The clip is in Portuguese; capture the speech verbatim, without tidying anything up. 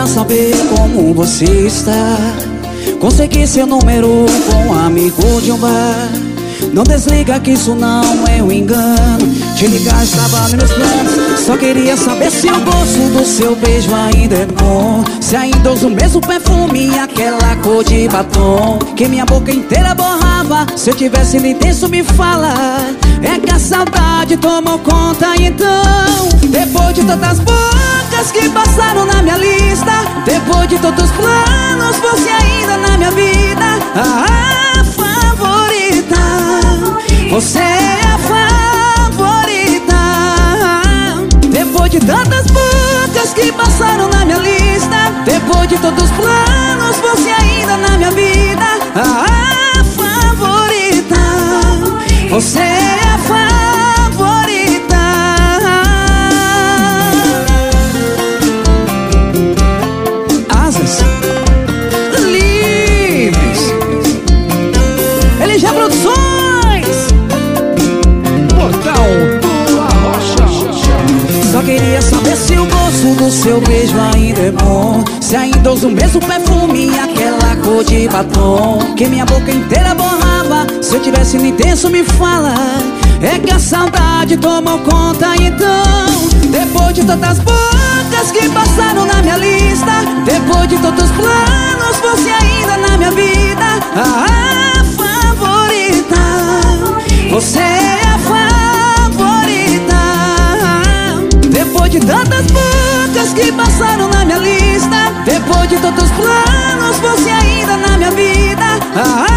pra saber como você está. Consegui seu número com um amigo de um bar. Não desliga que isso não é um engano. Te ligar estava nos meus planos. Só queria saber se o gosto do seu beijo ainda é bom. Se ainda usa o mesmo perfume e aquela cor de batom que minha boca inteira borrava. Se eu tivesse no intenso me fala. É que a saudade tomou conta então. Depois de tantas bocas que passaram na minha lista, depois de todos os planos, você ainda na minha vida. A favorita, você é a favorita. Depois de tantas bocas que passaram na minha lista, depois de todos os planos, você ainda na minha vida. A favorita, você é a favorita. Asas livres. L G Produções. Portal do Arrocha. Só queria saber se o gosto do seu beijo ainda é bom. Se ainda usa o mesmo perfume e aquela cor de batom que minha boca inteira borrava. Se eu tivesse no intenso me fala. É que a saudade tomou conta então. Depois de tantas bocas que passaram na minha lista, depois de todos os planos, você ainda na minha vida. A favorita, você é a favorita. Depois de tantas bocas que passaram na minha lista, depois de todos os planos, você ainda na minha vida.